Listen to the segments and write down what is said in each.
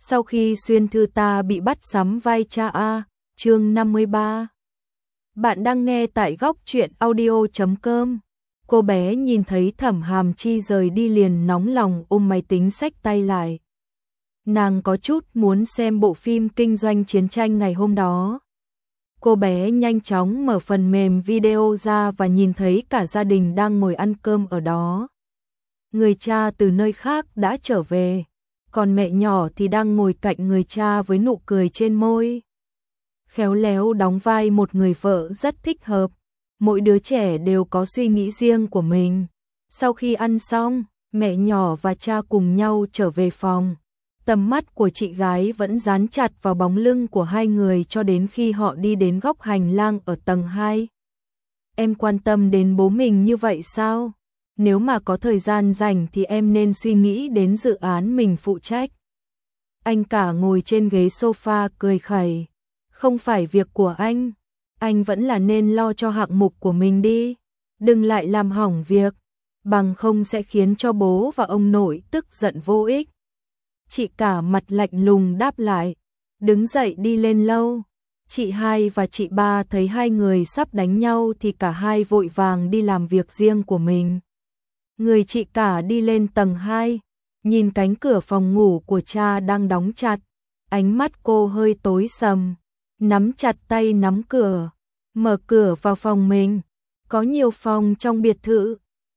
Sau khi xuyên thư ta bị bắt sắm vai cha A, chương 53. Bạn đang nghe tại góc truyện audio.com. Cô bé nhìn thấy Thẩm Hàm Chi rời đi liền nóng lòng ôm máy tính xách tay lại. Nàng có chút muốn xem bộ phim kinh doanh chiến tranh ngày hôm đó. Cô bé nhanh chóng mở phần mềm video ra và nhìn thấy cả gia đình đang ngồi ăn cơm ở đó. Người cha từ nơi khác đã trở về, còn mẹ nhỏ thì đang ngồi cạnh người cha với nụ cười trên môi. Khéo léo đóng vai một người vợ rất thích hợp, mỗi đứa trẻ đều có suy nghĩ riêng của mình. Sau khi ăn xong, mẹ nhỏ và cha cùng nhau trở về phòng. Tầm mắt của chị gái vẫn dán chặt vào bóng lưng của hai người cho đến khi họ đi đến góc hành lang ở tầng 2. Em quan tâm đến bố mình như vậy sao? Nếu mà có thời gian rảnh thì em nên suy nghĩ đến dự án mình phụ trách. Anh cả ngồi trên ghế sofa cười khẩy. Không phải việc của anh vẫn là nên lo cho hạng mục của mình đi. Đừng lại làm hỏng việc, bằng không sẽ khiến cho bố và ông nội tức giận vô ích. Chị cả mặt lạnh lùng đáp lại, đứng dậy đi lên lâu. Chị hai và chị ba thấy hai người sắp đánh nhau thì cả hai vội vàng đi làm việc riêng của mình. Người chị cả đi lên tầng 2, nhìn cánh cửa phòng ngủ của cha đang đóng chặt, ánh mắt cô hơi tối sầm, nắm chặt tay nắm cửa, mở cửa vào phòng mình. Có nhiều phòng trong biệt thự,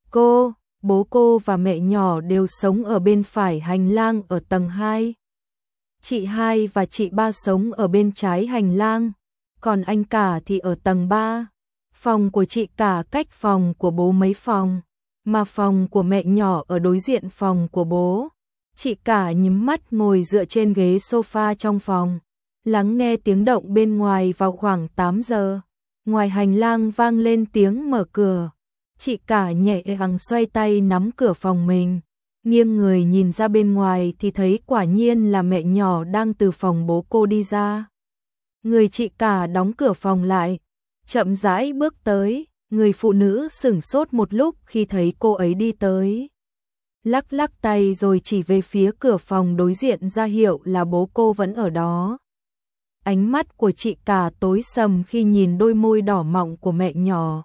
bố cô và mẹ nhỏ đều sống ở bên phải hành lang ở tầng 2. Chị hai và chị ba sống ở bên trái hành lang, còn anh cả thì ở tầng 3. Phòng của chị cả cách phòng của bố mấy phòng, mà phòng của mẹ nhỏ ở đối diện phòng của bố. Chị cả nhắm mắt ngồi dựa trên ghế sofa trong phòng, lắng nghe tiếng động bên ngoài. Vào khoảng 8 giờ, ngoài hành lang vang lên tiếng mở cửa. Chị cả nhẹ nhàng xoay tay nắm cửa phòng mình, nghiêng người nhìn ra bên ngoài thì thấy quả nhiên là mẹ nhỏ đang từ phòng bố cô đi ra. Người chị cả đóng cửa phòng lại, chậm rãi bước tới. Người phụ nữ sửng sốt một lúc khi thấy cô ấy đi tới. Lắc lắc tay rồi chỉ về phía cửa phòng đối diện ra hiệu là bố cô vẫn ở đó. Ánh mắt của chị cả tối sầm khi nhìn đôi môi đỏ mọng của mẹ nhỏ.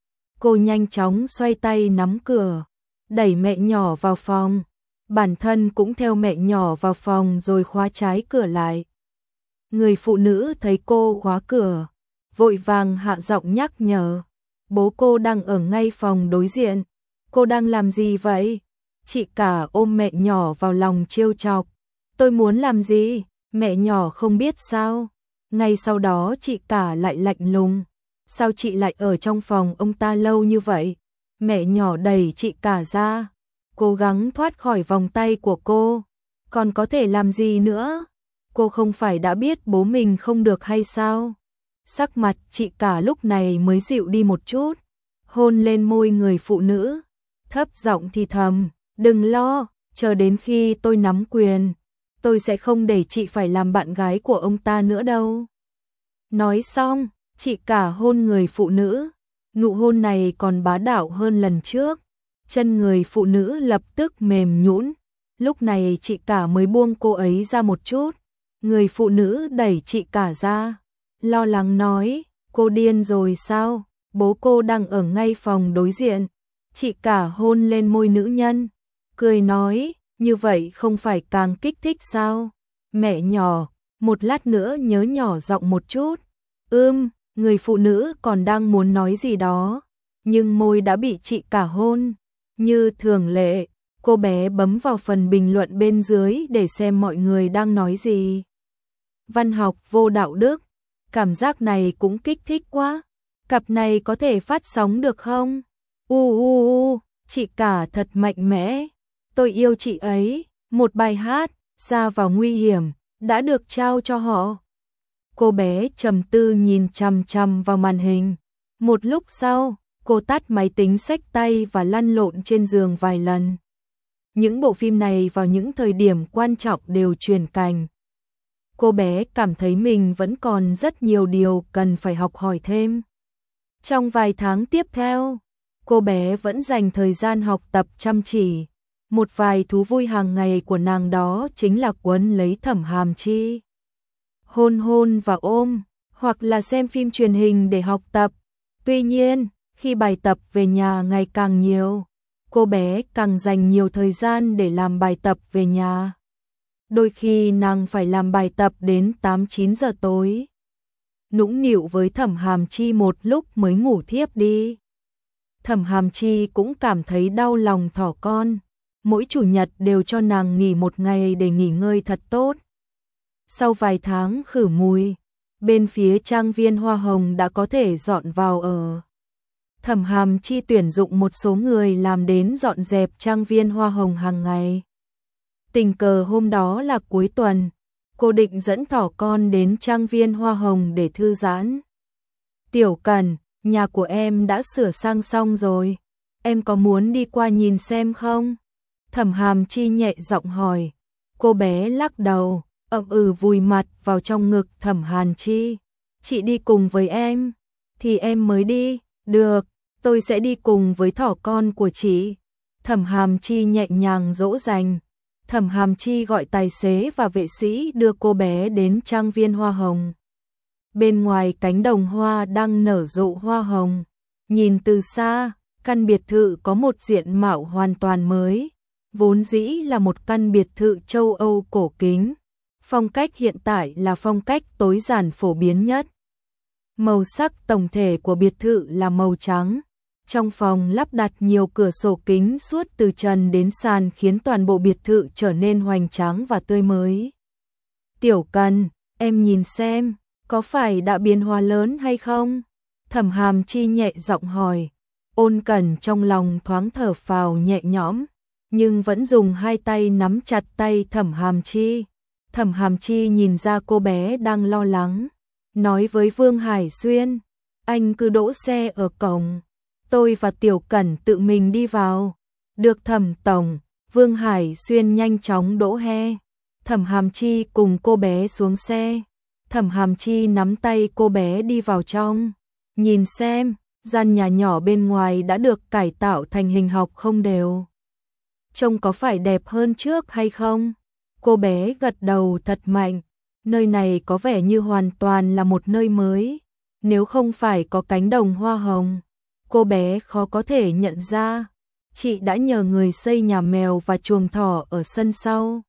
Cô nhanh chóng xoay tay nắm cửa, đẩy mẹ nhỏ vào phòng. Bản thân cũng theo mẹ nhỏ vào phòng rồi khóa trái cửa lại. Người phụ nữ thấy cô khóa cửa, vội vàng hạ giọng nhắc nhở. Bố cô đang ở ngay phòng đối diện. Cô đang làm gì vậy? Chị cả ôm mẹ nhỏ vào lòng trêu chọc. Tôi muốn làm gì? Mẹ nhỏ không biết sao? Ngay sau đó chị cả lại lạnh lùng. Sao chị lại ở trong phòng ông ta lâu như vậy? Mẹ nhỏ đẩy chị cả ra, cố gắng thoát khỏi vòng tay của cô. Còn có thể làm gì nữa? Cô không phải đã biết bố mình không được hay sao? Sắc mặt chị cả lúc này mới dịu đi một chút, hôn lên môi người phụ nữ, thấp giọng thì thầm, đừng lo, chờ đến khi tôi nắm quyền, tôi sẽ không để chị phải làm bạn gái của ông ta nữa đâu. Nói xong, chị cả hôn người phụ nữ, nụ hôn này còn bá đạo hơn lần trước, chân người phụ nữ lập tức mềm nhũn. Lúc này chị cả mới buông cô ấy ra một chút, người phụ nữ đẩy chị cả ra, lo lắng nói, cô điên rồi sao? Bố cô đang ở ngay phòng đối diện. Chị cả hôn lên môi nữ nhân, cười nói, như vậy không phải càng kích thích sao? Mẹ nhỏ, một lát nữa nhớ nhỏ giọng một chút. Người phụ nữ còn đang muốn nói gì đó, nhưng môi đã bị chị cả hôn. Như thường lệ, cô bé bấm vào phần bình luận bên dưới để xem mọi người đang nói gì. Văn học vô đạo đức, cảm giác này cũng kích thích quá. Cặp này có thể phát sóng được không? Chị cả thật mạnh mẽ. Tôi yêu chị ấy. Một bài hát, ra vào nguy hiểm, đã được trao cho họ. Cô bé trầm tư nhìn chằm chằm vào màn hình. Một lúc sau, cô tắt máy tính xách tay và lăn lộn trên giường vài lần. Những bộ phim này vào những thời điểm quan trọng đều truyền cảnh. Cô bé cảm thấy mình vẫn còn rất nhiều điều cần phải học hỏi thêm. Trong vài tháng tiếp theo, cô bé vẫn dành thời gian học tập chăm chỉ. Một vài thú vui hàng ngày của nàng đó chính là quấn lấy Thẩm Hàm Chi, hôn hôn và ôm, hoặc là xem phim truyền hình để học tập. Tuy nhiên, khi bài tập về nhà ngày càng nhiều, cô bé càng dành nhiều thời gian để làm bài tập về nhà. Đôi khi nàng phải làm bài tập đến 8-9 giờ tối, nũng nịu với Thẩm Hàm Chi một lúc mới ngủ thiếp đi. Thẩm Hàm Chi cũng cảm thấy đau lòng thỏ con, mỗi chủ nhật đều cho nàng nghỉ một ngày để nghỉ ngơi thật tốt. Sau vài tháng khử mùi, bên phía trang viên Hoa Hồng đã có thể dọn vào ở. Thẩm Hàm Chi tuyển dụng một số người làm đến dọn dẹp trang viên Hoa Hồng hàng ngày. Tình cờ hôm đó là cuối tuần, cô định dẫn thỏ con đến trang viên Hoa Hồng để thư giãn. Tiểu Cần, nhà của em đã sửa sang xong rồi, em có muốn đi qua nhìn xem không? Thẩm Hàm Chi nhẹ giọng hỏi. Cô bé lắc đầu, vùi mặt vào trong ngực Thẩm Hàn Chi. Chị đi cùng với em, thì em mới đi. Được, tôi sẽ đi cùng với thỏ con của chị. Thẩm Hàm Chi nhẹ nhàng dỗ dành. Thẩm Hàm Chi gọi tài xế và vệ sĩ đưa cô bé đến trang viên Hoa Hồng. Bên ngoài cánh đồng hoa đang nở rộ hoa hồng. Nhìn từ xa, căn biệt thự có một diện mạo hoàn toàn mới. Vốn dĩ là một căn biệt thự châu Âu cổ kính. Phong cách hiện tại là phong cách tối giản phổ biến nhất. Màu sắc tổng thể của biệt thự là màu trắng. Trong phòng lắp đặt nhiều cửa sổ kính suốt từ trần đến sàn khiến toàn bộ biệt thự trở nên hoành tráng và tươi mới. Tiểu Cần, em nhìn xem, có phải đã biến hóa lớn hay không? Thẩm Hàm Chi nhẹ giọng hỏi. Ôn Cẩn trong lòng thoáng thở phào nhẹ nhõm, nhưng vẫn dùng hai tay nắm chặt tay Thẩm Hàm Chi. Thẩm Hàm Chi nhìn ra cô bé đang lo lắng, nói với Vương Hải Xuyên, anh cứ đỗ xe ở cổng, tôi và Tiểu Cẩn tự mình đi vào. Được Thẩm tổng. Vương Hải Xuyên nhanh chóng đỗ he. Thẩm Hàm Chi cùng cô bé xuống xe. Thẩm Hàm Chi nắm tay cô bé đi vào trong. Nhìn xem, gian nhà nhỏ bên ngoài đã được cải tạo thành hình học không đều. Trông có phải đẹp hơn trước hay không? Cô bé gật đầu thật mạnh. Nơi này có vẻ như hoàn toàn là một nơi mới. Nếu không phải có cánh đồng hoa hồng, cô bé khó có thể nhận ra. Chị đã nhờ người xây nhà mèo và chuồng thỏ ở sân sau.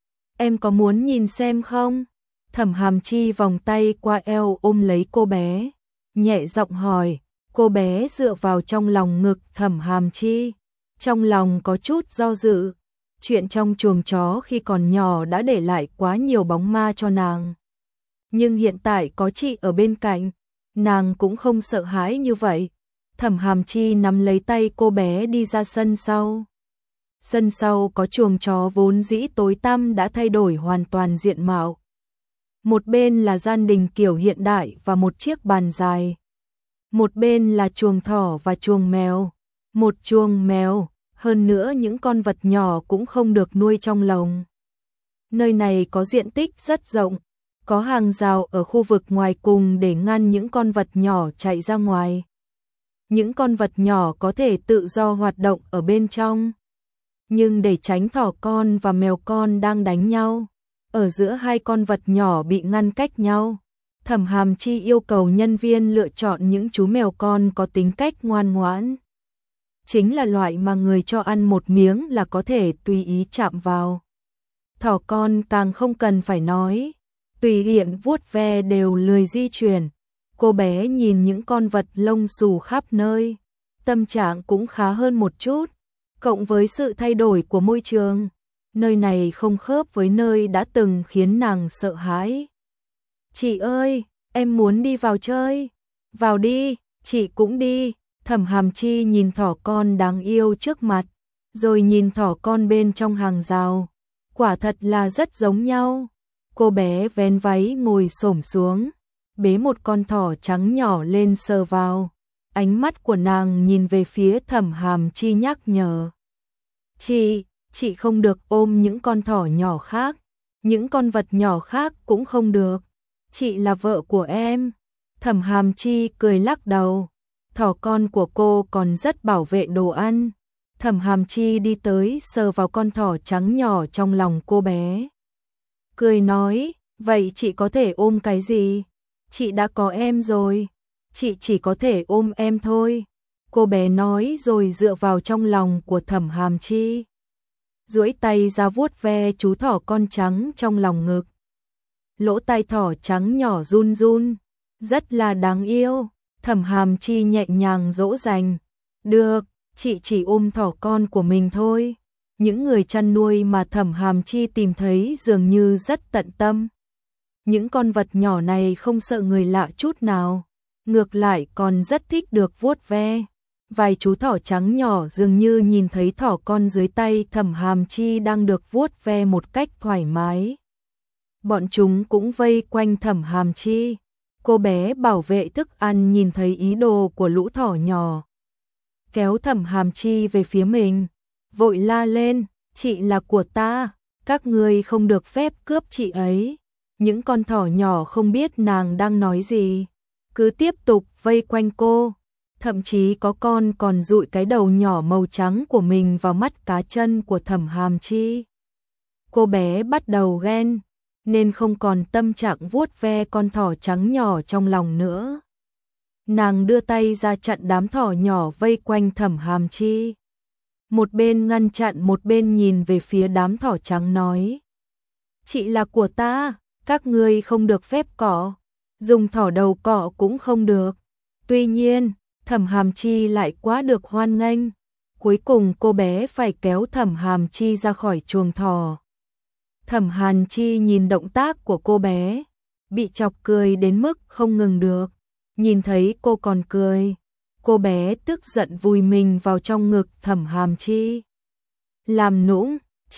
Em có muốn nhìn xem không? Thẩm Hàm Chi vòng tay qua eo ôm lấy cô bé, nhẹ giọng hỏi. Cô bé dựa vào trong lòng ngực Thẩm Hàm Chi, trong lòng có chút do dự. Chuyện trong chuồng chó khi còn nhỏ đã để lại quá nhiều bóng ma cho nàng. Nhưng hiện tại có chị ở bên cạnh, nàng cũng không sợ hãi như vậy. Thẩm Hàm Chi nắm lấy tay cô bé đi ra sân sau. Sân sau có chuồng chó vốn dĩ tối tăm đã thay đổi hoàn toàn diện mạo. Một bên là gian đình kiểu hiện đại và một chiếc bàn dài. Một bên là chuồng thỏ và chuồng mèo. Một chuồng mèo, hơn nữa những con vật nhỏ cũng không được nuôi trong lồng. Nơi này có diện tích rất rộng, có hàng rào ở khu vực ngoài cùng để ngăn những con vật nhỏ chạy ra ngoài. Những con vật nhỏ có thể tự do hoạt động ở bên trong. Nhưng để tránh thỏ con và mèo con đang đánh nhau, ở giữa hai con vật nhỏ bị ngăn cách nhau, Thẩm Hàm Chi yêu cầu nhân viên lựa chọn những chú mèo con có tính cách ngoan ngoãn. Chính là loại mà người cho ăn một miếng là có thể tùy ý chạm vào. Thỏ con càng không cần phải nói, tùy tiện vuốt ve đều lười di chuyển. Cô bé nhìn những con vật lông xù khắp nơi, tâm trạng cũng khá hơn một chút, cộng với sự thay đổi của môi trường. Nơi này không khớp với nơi đã từng khiến nàng sợ hãi. Chị ơi, em muốn đi vào chơi. Vào đi, chị cũng đi. Thẩm Hàm Chi nhìn thỏ con đáng yêu trước mặt, rồi nhìn thỏ con bên trong hàng rào. Quả thật là rất giống nhau. Cô bé vén váy ngồi xổm xuống, bế một con thỏ trắng nhỏ lên sờ vào. Ánh mắt của nàng nhìn về phía Thẩm Hàm Chi nhắc nhở. Chị không được ôm những con thỏ nhỏ khác. Những con vật nhỏ khác cũng không được. Chị là vợ của em. Thẩm Hàm Chi cười lắc đầu. Thỏ con của cô còn rất bảo vệ đồ ăn. Thẩm Hàm Chi đi tới sờ vào con thỏ trắng nhỏ trong lòng cô bé. Cười nói, vậy chị có thể ôm cái gì? Chị đã có em rồi, chị chỉ có thể ôm em thôi. Cô bé nói rồi dựa vào trong lòng của Thẩm Hàm Chi. Duỗi tay ra vuốt ve chú thỏ con trắng trong lòng ngực. Lỗ tai thỏ trắng nhỏ run run, rất là đáng yêu. Thẩm Hàm Chi nhẹ nhàng dỗ dành. Được, chị chỉ ôm thỏ con của mình thôi. Những người chăn nuôi mà Thẩm Hàm Chi tìm thấy dường như rất tận tâm. Những con vật nhỏ này không sợ người lạ chút nào, ngược lại còn rất thích được vuốt ve. Vài chú thỏ trắng nhỏ dường như nhìn thấy thỏ con dưới tay Thẩm Hàm Chi đang được vuốt ve một cách thoải mái. Bọn chúng cũng vây quanh Thẩm Hàm Chi. Cô bé bảo vệ thức ăn nhìn thấy ý đồ của lũ thỏ nhỏ, kéo Thẩm Hàm Chi về phía mình, vội la lên, chị là của ta, các ngươi không được phép cướp chị ấy. Những con thỏ nhỏ không biết nàng đang nói gì, cứ tiếp tục vây quanh cô, thậm chí có con còn dụi cái đầu nhỏ màu trắng của mình vào mắt cá chân của Thẩm Hàm Chi. Cô bé bắt đầu ghen, nên không còn tâm trạng vuốt ve con thỏ trắng nhỏ trong lòng nữa. Nàng đưa tay ra chặn đám thỏ nhỏ vây quanh Thẩm Hàm Chi. Một bên ngăn chặn một bên nhìn về phía đám thỏ trắng nói. Chị là của ta, các ngươi không được phép cọ, dùng thỏ đầu cọ cũng không được. Tuy nhiên, Thẩm Hàm Chi lại quá được hoan nghênh. Cuối cùng cô bé phải kéo Thẩm Hàm Chi ra khỏi chuồng thỏ. Thẩm Hàn Chi nhìn động tác của cô bé, bị chọc cười đến mức không ngừng được. Nhìn thấy cô còn cười, cô bé tức giận vùi mình vào trong ngực Thẩm Hàm Chi. Làm nũng,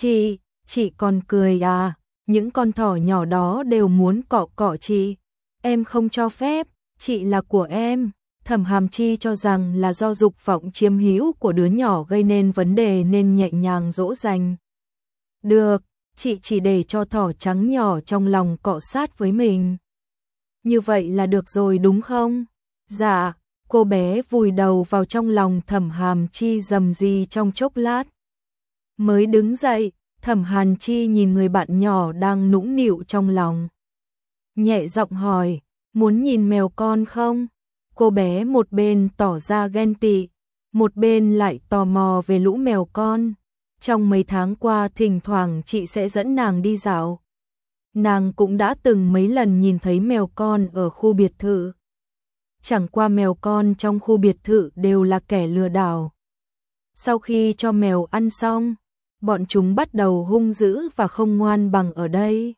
chị còn cười à? Những con thỏ nhỏ đó đều muốn cọ cọ chị. Em không cho phép, chị là của em. Thẩm Hàm Chi cho rằng là do dục vọng chiếm hữu của đứa nhỏ gây nên vấn đề nên nhẹ nhàng dỗ dành. Được, chị chỉ để cho thỏ trắng nhỏ trong lòng cọ sát với mình. Như vậy là được rồi đúng không? Dạ, cô bé vùi đầu vào trong lòng Thẩm Hàm Chi rầm rì trong chốc lát. Mới đứng dậy, Thẩm Hàn Chi nhìn người bạn nhỏ đang nũng nịu trong lòng. Nhẹ giọng hỏi, muốn nhìn mèo con không? Cô bé một bên tỏ ra ghen tị, một bên lại tò mò về lũ mèo con. Trong mấy tháng qua thỉnh thoảng chị sẽ dẫn nàng đi dạo. Nàng cũng đã từng mấy lần nhìn thấy mèo con ở khu biệt thự. Chẳng qua mèo con trong khu biệt thự đều là kẻ lừa đảo. Sau khi cho mèo ăn xong, bọn chúng bắt đầu hung dữ và không ngoan bằng ở đây.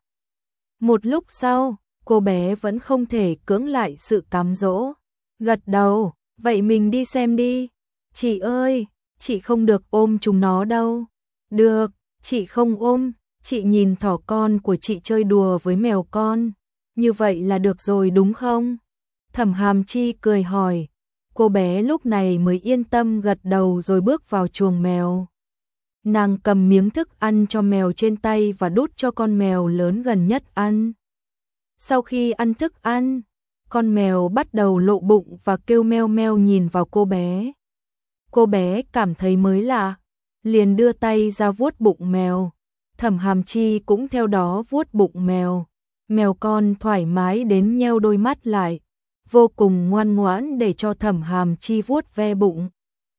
Một lúc sau, cô bé vẫn không thể cưỡng lại sự cám dỗ. Gật đầu, vậy mình đi xem đi. Chị ơi, chị không được ôm chúng nó đâu. Được, chị không ôm, chị nhìn thỏ con của chị chơi đùa với mèo con. Như vậy là được rồi đúng không? Thẩm Hàm Chi cười hỏi. Cô bé lúc này mới yên tâm gật đầu rồi bước vào chuồng mèo. Nàng cầm miếng thức ăn cho mèo trên tay và đút cho con mèo lớn gần nhất ăn. Sau khi ăn thức ăn, con mèo bắt đầu lộ bụng và kêu meo meo nhìn vào cô bé. Cô bé cảm thấy mới lạ, liền đưa tay ra vuốt bụng mèo. Thẩm Hàm Chi cũng theo đó vuốt bụng mèo. Mèo con thoải mái đến nheo đôi mắt lại, vô cùng ngoan ngoãn để cho Thẩm Hàm Chi vuốt ve bụng.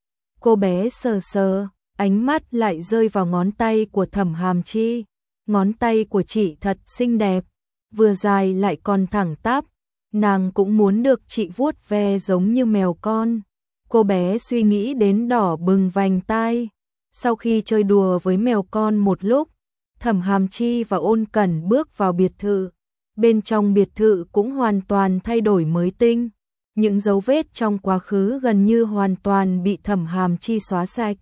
Cô bé sờ sờ, ánh mắt lại rơi vào ngón tay của Thẩm Hàm Chi. Ngón tay của chị thật xinh đẹp, vừa dài lại còn thẳng tắp. Nàng cũng muốn được chị vuốt ve giống như mèo con. Cô bé suy nghĩ đến đỏ bừng vành tai. Sau khi chơi đùa với mèo con một lúc, Thẩm Hàm Chi và Ôn Cẩn bước vào biệt thự. Bên trong biệt thự cũng hoàn toàn thay đổi mới tinh. Những dấu vết trong quá khứ gần như hoàn toàn bị Thẩm Hàm Chi xóa sạch.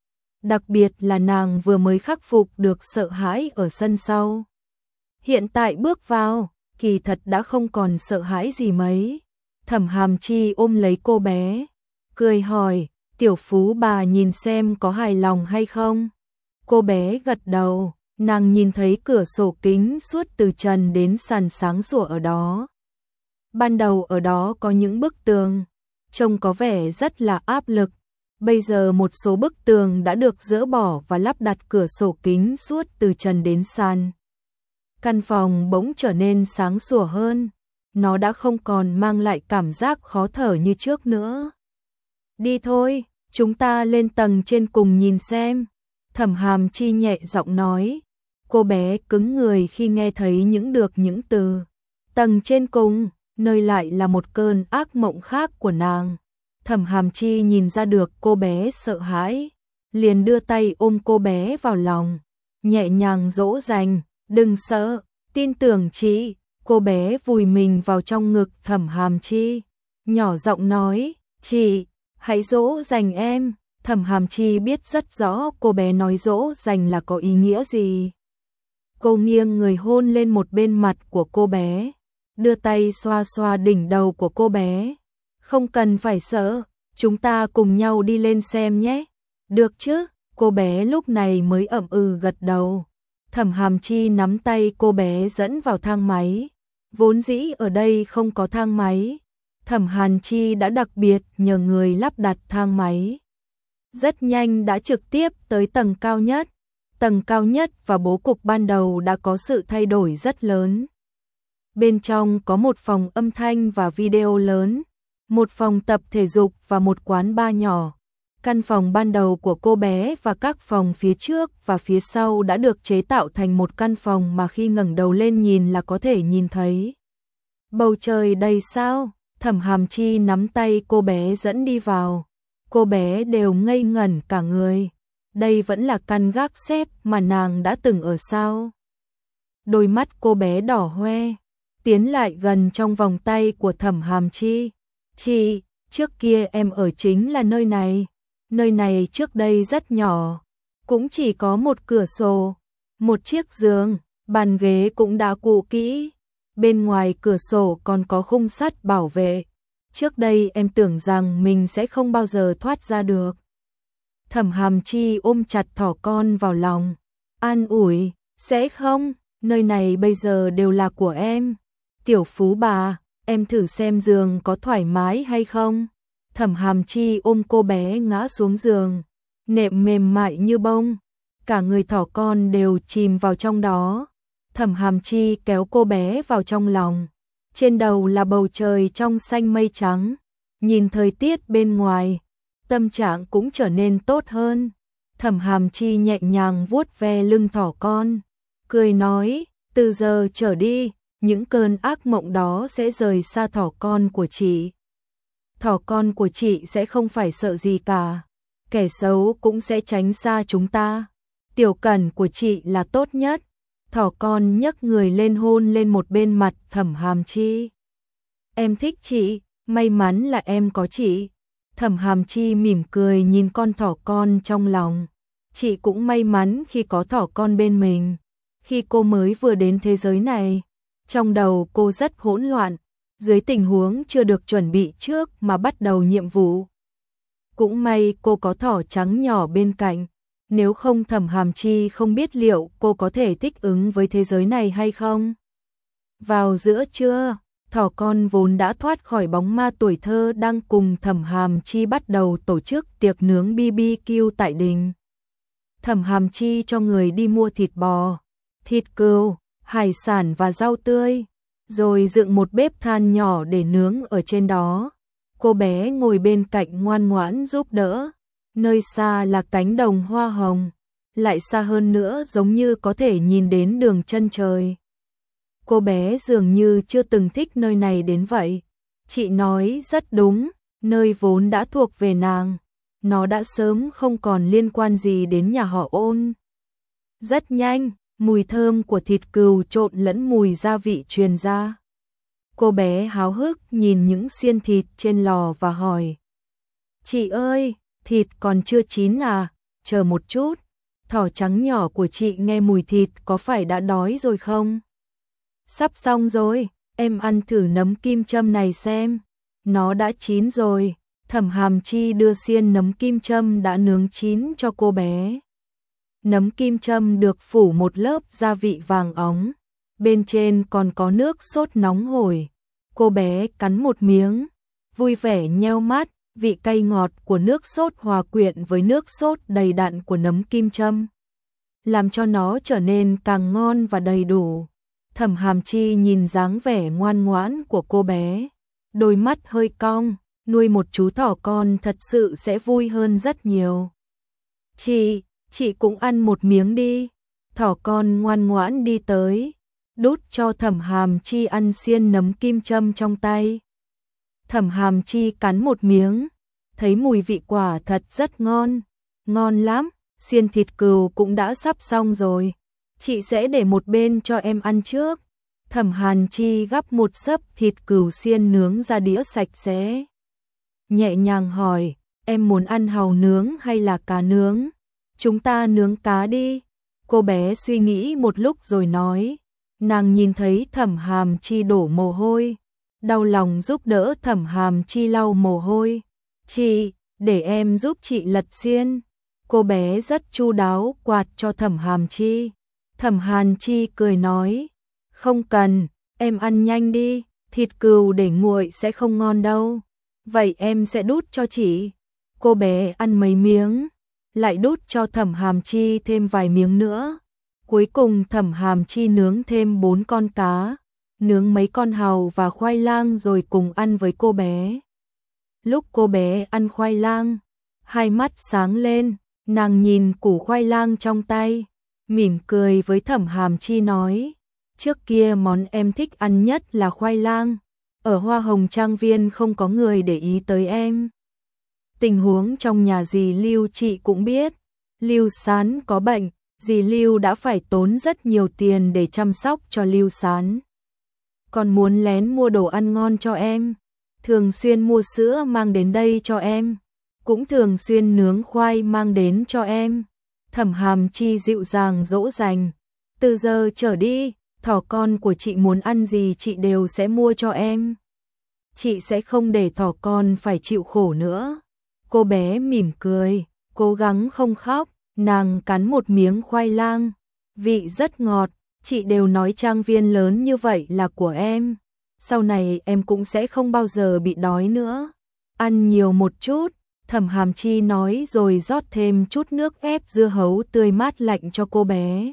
Đặc biệt là nàng vừa mới khắc phục được sợ hãi ở sân sau. Hiện tại bước vào, kỳ thật đã không còn sợ hãi gì mấy. Thẩm Hàm Chi ôm lấy cô bé, cười hỏi, tiểu phú bà nhìn xem có hài lòng hay không? Cô bé gật đầu, nàng nhìn thấy cửa sổ kính suốt từ trần đến sàn sáng sủa ở đó. Ban đầu ở đó có những bức tường, trông có vẻ rất là áp lực, Bây giờ một số bức tường đã được dỡ bỏ và lắp đặt cửa sổ kính suốt từ trần đến sàn. Căn phòng bỗng trở nên sáng sủa hơn, nó đã không còn mang lại cảm giác khó thở như trước nữa. Đi thôi, chúng ta lên tầng trên cùng nhìn xem. Thẩm Hàm Chi nhẹ giọng nói. Cô bé cứng người khi nghe thấy những từ. Tầng trên cùng, nơi lại là một cơn ác mộng khác của nàng. Thẩm Hàm Chi nhìn ra được cô bé sợ hãi, liền đưa tay ôm cô bé vào lòng, nhẹ nhàng dỗ dành, đừng sợ, tin tưởng chị. Cô bé vùi mình vào trong ngực Thẩm Hàm Chi, nhỏ giọng nói, chị, hãy dỗ dành em. Thẩm Hàm Chi biết rất rõ cô bé nói dỗ dành là có ý nghĩa gì. Cô nghiêng người hôn lên một bên mặt của cô bé, đưa tay xoa xoa đỉnh đầu của cô bé. Không cần phải sợ, chúng ta cùng nhau đi lên xem nhé. Được chứ, cô bé lúc này mới ậm gật đầu. Thẩm Hàm Chi nắm tay cô bé dẫn vào thang máy. Vốn dĩ ở đây không có thang máy. Thẩm Hàn Chi đã đặc biệt nhờ người lắp đặt thang máy. Rất nhanh đã trực tiếp tới tầng cao nhất. Tầng cao nhất và bố cục ban đầu đã có sự thay đổi rất lớn. Bên trong có một phòng âm thanh và video lớn, một phòng tập thể dục và một quán bar nhỏ. Căn phòng ban đầu của cô bé và các phòng phía trước và phía sau đã được chế tạo thành một căn phòng mà khi ngẩng đầu lên nhìn là có thể nhìn thấy. Bầu trời đầy sao. Thẩm Hàm Chi nắm tay cô bé dẫn đi vào. Cô bé đều ngây ngẩn cả người. Đây vẫn là căn gác xếp mà nàng đã từng ở sao? Đôi mắt cô bé đỏ hoe, tiến lại gần trong vòng tay của Thẩm Hàm Chi. Chị, trước kia em ở chính là nơi này. Nơi này trước đây rất nhỏ, cũng chỉ có một cửa sổ, một chiếc giường, bàn ghế cũng đã cũ kỹ. Bên ngoài cửa sổ còn có khung sắt bảo vệ. Trước đây em tưởng rằng mình sẽ không bao giờ thoát ra được. Thẩm Hàm Chi ôm chặt thỏ con vào lòng, an ủi, sẽ không, nơi này bây giờ đều là của em. Tiểu phú bà, em thử xem giường có thoải mái hay không. Thẩm Hàm Chi ôm cô bé ngã xuống giường, nệm mềm mại như bông, cả người thỏ con đều chìm vào trong đó. Thẩm Hàm Chi kéo cô bé vào trong lòng. Trên đầu là bầu trời trong xanh mây trắng, nhìn thời tiết bên ngoài, tâm trạng cũng trở nên tốt hơn. Thẩm Hàm Chi nhẹ nhàng vuốt ve lưng thỏ con, cười nói, từ giờ trở đi, những cơn ác mộng đó sẽ rời xa thỏ con của chị. Thỏ con của chị sẽ không phải sợ gì cả, kẻ xấu cũng sẽ tránh xa chúng ta. Tiểu Cẩn của chị là tốt nhất. Thỏ con nhấc người lên hôn lên một bên mặt Thẩm Hàm Chi. Em thích chị, may mắn là em có chị. Thẩm Hàm Chi mỉm cười nhìn con thỏ con trong lòng. Chị cũng may mắn khi có thỏ con bên mình. Khi cô mới vừa đến thế giới này, trong đầu cô rất hỗn loạn, dưới tình huống chưa được chuẩn bị trước mà bắt đầu nhiệm vụ. Cũng may cô có thỏ trắng nhỏ bên cạnh. Nếu không Thẩm Hàm Chi không biết liệu cô có thể thích ứng với thế giới này hay không. Vào giữa trưa, thỏ con vốn đã thoát khỏi bóng ma tuổi thơ đang cùng Thẩm Hàm Chi bắt đầu tổ chức tiệc nướng BBQ tại đình. Thẩm Hàm Chi cho người đi mua thịt bò, thịt cừu, hải sản và rau tươi, rồi dựng một bếp than nhỏ để nướng ở trên đó. Cô bé ngồi bên cạnh ngoan ngoãn giúp đỡ. Nơi xa là cánh đồng hoa hồng, lại xa hơn nữa giống như có thể nhìn đến đường chân trời. Cô bé dường như chưa từng thích nơi này đến vậy. Chị nói rất đúng, nơi vốn đã thuộc về nàng, nó đã sớm không còn liên quan gì đến nhà họ Ôn. Rất nhanh, mùi thơm của thịt cừu trộn lẫn mùi gia vị truyền ra. Cô bé háo hức nhìn những xiên thịt trên lò và hỏi, chị ơi, thịt còn chưa chín à? Chờ một chút. Thỏ trắng nhỏ của chị nghe mùi thịt có phải đã đói rồi không? Sắp xong rồi, em ăn thử nấm kim châm này xem. Nó đã chín rồi. Thẩm Hàm Chi đưa xiên nấm kim châm đã nướng chín cho cô bé. Nấm kim châm được phủ một lớp gia vị vàng óng. Bên trên còn có nước sốt nóng hổi. Cô bé cắn một miếng, vui vẻ nheo mắt. vị cay ngọt của nước sốt hòa quyện với nước sốt đầy đặn của nấm kim châm, làm cho nó trở nên càng ngon và đầy đủ. Thẩm Hàm Chi nhìn dáng vẻ ngoan ngoãn của cô bé, đôi mắt hơi cong, nuôi một chú thỏ con thật sự sẽ vui hơn rất nhiều. Chị cũng ăn một miếng đi. Thỏ con ngoan ngoãn đi tới, đút cho Thẩm Hàm Chi ăn xiên nấm kim châm trong tay. Thẩm Hàm Chi cắn một miếng, thấy mùi vị quả thật rất ngon, ngon lắm, xiên thịt cừu cũng đã sắp xong rồi. Chị sẽ để một bên cho em ăn trước. Thẩm Hàn Chi gắp một xấp thịt cừu xiên nướng ra đĩa sạch sẽ. Nhẹ nhàng hỏi, em muốn ăn hàu nướng hay là cá nướng? Chúng ta nướng cá đi. Cô bé suy nghĩ một lúc rồi nói. Nàng nhìn thấy Thẩm Hàm Chi đổ mồ hôi, đau lòng giúp đỡ Thẩm Hàm Chi lau mồ hôi. Chị, để em giúp chị lật xiên. Cô bé rất chu đáo quạt cho Thẩm Hàm Chi. Thẩm Hàn Chi cười nói, không cần, em ăn nhanh đi, thịt cừu để nguội sẽ không ngon đâu. Vậy em sẽ đút cho chị. Cô bé ăn mấy miếng, lại đút cho Thẩm Hàm Chi thêm vài miếng nữa. Cuối cùng Thẩm Hàm Chi nướng thêm 4 con cá, nướng mấy con hàu và khoai lang rồi cùng ăn với cô bé. Lúc cô bé ăn khoai lang, hai mắt sáng lên, nàng nhìn củ khoai lang trong tay, mỉm cười với Thẩm Hàm Chi nói, trước kia món em thích ăn nhất là khoai lang, ở Hoa Hồng Trang Viên không có người để ý tới em. Tình huống trong nhà dì Lưu chị cũng biết, Lưu Sán có bệnh, dì Lưu đã phải tốn rất nhiều tiền để chăm sóc cho Lưu Sán. Còn muốn lén mua đồ ăn ngon cho em, thường xuyên mua sữa mang đến đây cho em, cũng thường xuyên nướng khoai mang đến cho em. Thẩm Hàm Chi dịu dàng dỗ dành, từ giờ trở đi, thỏ con của chị muốn ăn gì chị đều sẽ mua cho em. Chị sẽ không để thỏ con phải chịu khổ nữa. Cô bé mỉm cười, cố gắng không khóc, nàng cắn một miếng khoai lang, vị rất ngọt, chị đều nói trang viên lớn như vậy là của em. Sau này em cũng sẽ không bao giờ bị đói nữa. Ăn nhiều một chút, Thẩm Hàm Chi nói rồi rót thêm chút nước ép dưa hấu tươi mát lạnh cho cô bé.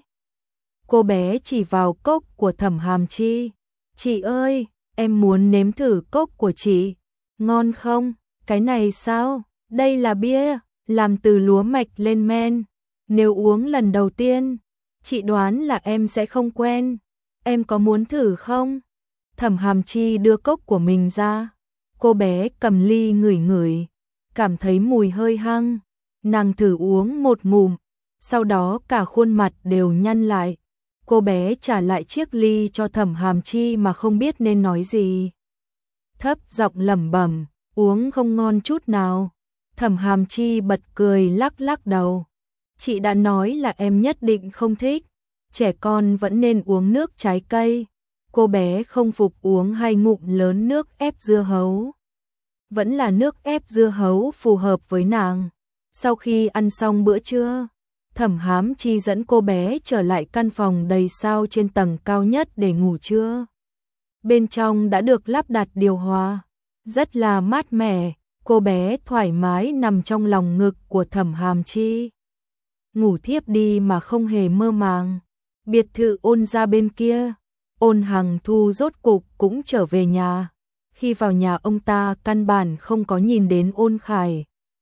Cô bé chỉ vào cốc của Thẩm Hàm Chi. Chị ơi, em muốn nếm thử cốc của chị. Ngon không? Cái này sao? Đây là bia, làm từ lúa mạch lên men. Nếu uống lần đầu tiên, chị đoán là em sẽ không quen. Em có muốn thử không? Thẩm Hàm Chi đưa cốc của mình ra. Cô bé cầm ly ngửi ngửi, cảm thấy mùi hơi hăng. Nàng thử uống một ngụm, sau đó cả khuôn mặt đều nhăn lại. Cô bé trả lại chiếc ly cho Thẩm Hàm Chi mà không biết nên nói gì. Thấp giọng lẩm bẩm, uống không ngon chút nào. Thẩm Hàm Chi bật cười lắc lắc đầu. Chị đã nói là em nhất định không thích. Trẻ con vẫn nên uống nước trái cây. Cô bé không phục uống 2 ngụm lớn nước ép dưa hấu. Vẫn là nước ép dưa hấu phù hợp với nàng. Sau khi ăn xong bữa trưa, Thẩm Hàm Chi dẫn cô bé trở lại căn phòng đầy sao trên tầng cao nhất để ngủ trưa. Bên trong đã được lắp đặt điều hòa, rất là mát mẻ, cô bé thoải mái nằm trong lòng ngực của Thẩm Hàm Chi. Ngủ thiếp đi mà không hề mơ màng. Biệt thự Ôn gia bên kia, Ôn Hằng Thu rốt cục cũng trở về nhà. Khi vào nhà ông ta căn bản không có nhìn đến Ôn Khải.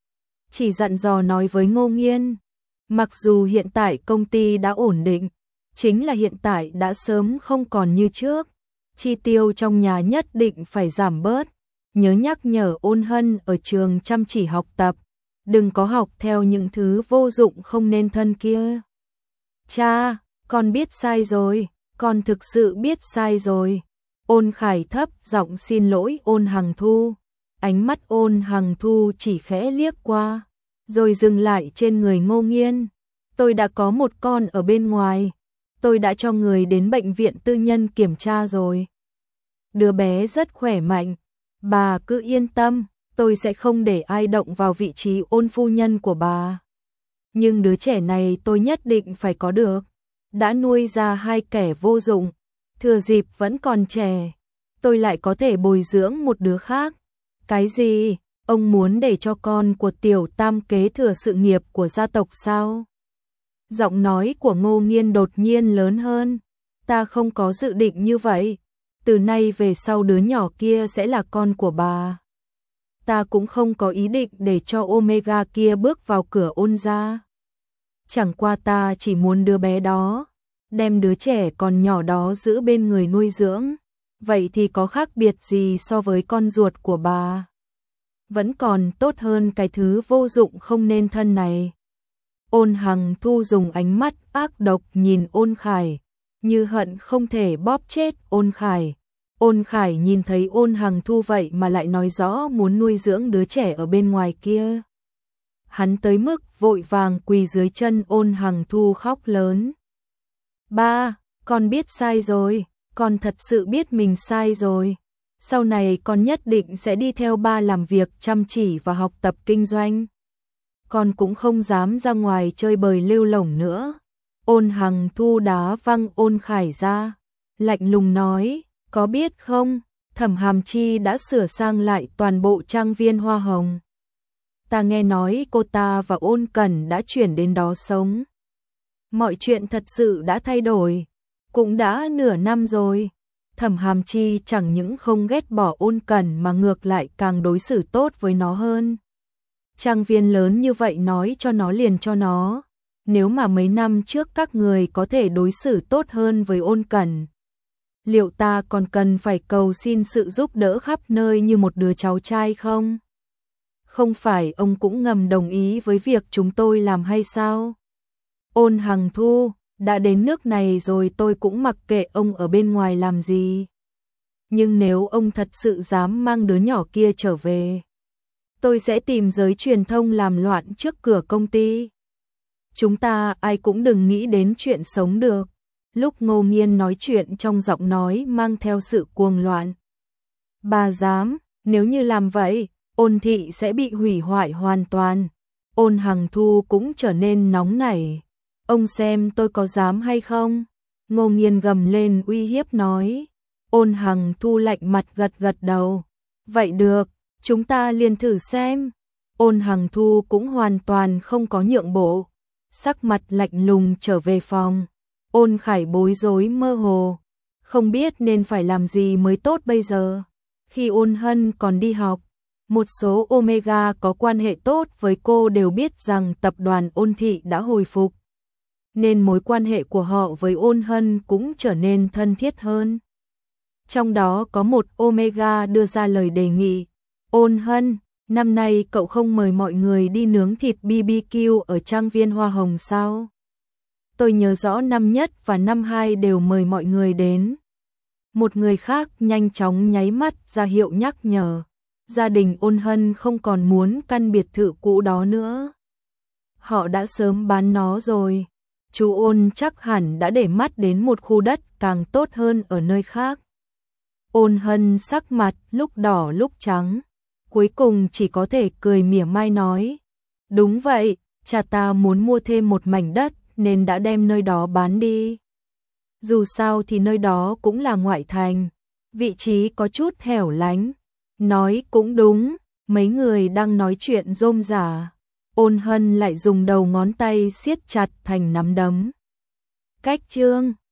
Chỉ dặn dò nói với Ngô Nghiên, mặc dù hiện tại công ty đã ổn định, chính là hiện tại đã sớm không còn như trước. Chi tiêu trong nhà nhất định phải giảm bớt. Nhớ nhắc nhở Ôn Hân ở trường chăm chỉ học tập, đừng có học theo những thứ vô dụng không nên thân kia. Cha, con biết sai rồi, con thực sự biết sai rồi. Ôn Khải thấp giọng xin lỗi Ôn Hằng Thu. Ánh mắt Ôn Hằng Thu chỉ khẽ liếc qua, rồi dừng lại trên người Ngô Nghiên. Tôi đã có một con ở bên ngoài, tôi đã cho người đến bệnh viện tư nhân kiểm tra rồi. Đứa bé rất khỏe mạnh, bà cứ yên tâm, tôi sẽ không để ai động vào vị trí Ôn phu nhân của bà. Nhưng đứa trẻ này tôi nhất định phải có được. Đã nuôi ra 2 kẻ vô dụng, thừa dịp vẫn còn trẻ, tôi lại có thể bồi dưỡng một đứa khác. Cái gì? Ông muốn để cho con của Tiểu Tam kế thừa sự nghiệp của gia tộc sao? Giọng nói của Ngô Nghiên đột nhiên lớn hơn. Ta không có dự định như vậy. Từ nay về sau đứa nhỏ kia sẽ là con của bà. Ta cũng không có ý định để cho Omega kia bước vào cửa Ôn gia. Chẳng qua ta chỉ muốn đứa bé đó, đem đứa trẻ còn nhỏ đó giữ bên người nuôi dưỡng. Vậy thì có khác biệt gì so với con ruột của bà? Vẫn còn tốt hơn cái thứ vô dụng không nên thân này. Ôn Hằng Thu dùng ánh mắt ác độc nhìn Ôn Khải, như hận không thể bóp chết Ôn Khải. Ôn Khải nhìn thấy Ôn Hằng Thu vậy mà lại nói rõ muốn nuôi dưỡng đứa trẻ ở bên ngoài kia. Hắn tới mức vội vàng quỳ dưới chân Ôn Hằng Thu khóc lớn. Ba, con biết sai rồi, con thật sự biết mình sai rồi. Sau này con nhất định sẽ đi theo ba làm việc chăm chỉ và học tập kinh doanh. Con cũng không dám ra ngoài chơi bời lêu lổng nữa. Ôn Hằng Thu đá văng Ôn Khải ra, lạnh lùng nói, có biết không, Thẩm Hàm Chi đã sửa sang lại toàn bộ trang viên Hoa Hồng. Ta nghe nói cô ta và Ôn Cẩn đã chuyển đến đó sống. Mọi chuyện thật sự đã thay đổi, cũng đã nửa năm rồi. Thẩm Hàm Chi chẳng những không ghét bỏ Ôn Cẩn mà ngược lại càng đối xử tốt với nó hơn. Trang viên lớn như vậy nói cho nó liền cho nó. Nếu mà mấy năm trước các người có thể đối xử tốt hơn với Ôn Cẩn, liệu ta còn cần phải cầu xin sự giúp đỡ khắp nơi như một đứa cháu trai không? Không phải ông cũng ngầm đồng ý với việc chúng tôi làm hay sao? Ôn Hằng Thu, đã đến nước này rồi tôi cũng mặc kệ ông ở bên ngoài làm gì. Nhưng nếu ông thật sự dám mang đứa nhỏ kia trở về, tôi sẽ tìm giới truyền thông làm loạn trước cửa công ty. Chúng ta ai cũng đừng nghĩ đến chuyện sống được. Lúc Ngô Nghiên nói chuyện trong giọng nói mang theo sự cuồng loạn. Bà dám, nếu như làm vậy, Ôn thị sẽ bị hủy hoại hoàn toàn. Ôn Hằng Thu cũng trở nên nóng nảy. Ông xem tôi có dám hay không? Ngô Nghiên gầm lên uy hiếp nói. Ôn Hằng Thu lạnh mặt gật gật đầu. Vậy được, chúng ta liền thử xem. Ôn Hằng Thu cũng hoàn toàn không có nhượng bộ. Sắc mặt lạnh lùng trở về phòng. Ôn Khải bối rối mơ hồ, không biết nên phải làm gì mới tốt bây giờ. Khi Ôn Hân còn đi học, một số Omega có quan hệ tốt với cô đều biết rằng tập đoàn Ôn thị đã hồi phục, nên mối quan hệ của họ với Ôn Hân cũng trở nên thân thiết hơn. Trong đó có một Omega đưa ra lời đề nghị, Ôn Hân, năm nay cậu không mời mọi người đi nướng thịt BBQ ở trang viên Hoa Hồng sao? Tôi nhớ rõ năm nhất và năm hai đều mời mọi người đến. Một người khác nhanh chóng nháy mắt ra hiệu nhắc nhở. Gia đình Ôn Hân không còn muốn căn biệt thự cũ đó nữa. Họ đã sớm bán nó rồi. Chú Ôn chắc hẳn đã để mắt đến một khu đất càng tốt hơn ở nơi khác. Ôn Hân sắc mặt lúc đỏ lúc trắng. Cuối cùng chỉ có thể cười mỉa mai nói. Đúng vậy, cha ta muốn mua thêm một mảnh đất nên đã đem nơi đó bán đi. Dù sao thì nơi đó cũng là ngoại thành, vị trí có chút hẻo lánh. Nói cũng đúng, mấy người đang nói chuyện rôm rả. Ôn Hân lại dùng đầu ngón tay siết chặt thành nắm đấm. Cách chương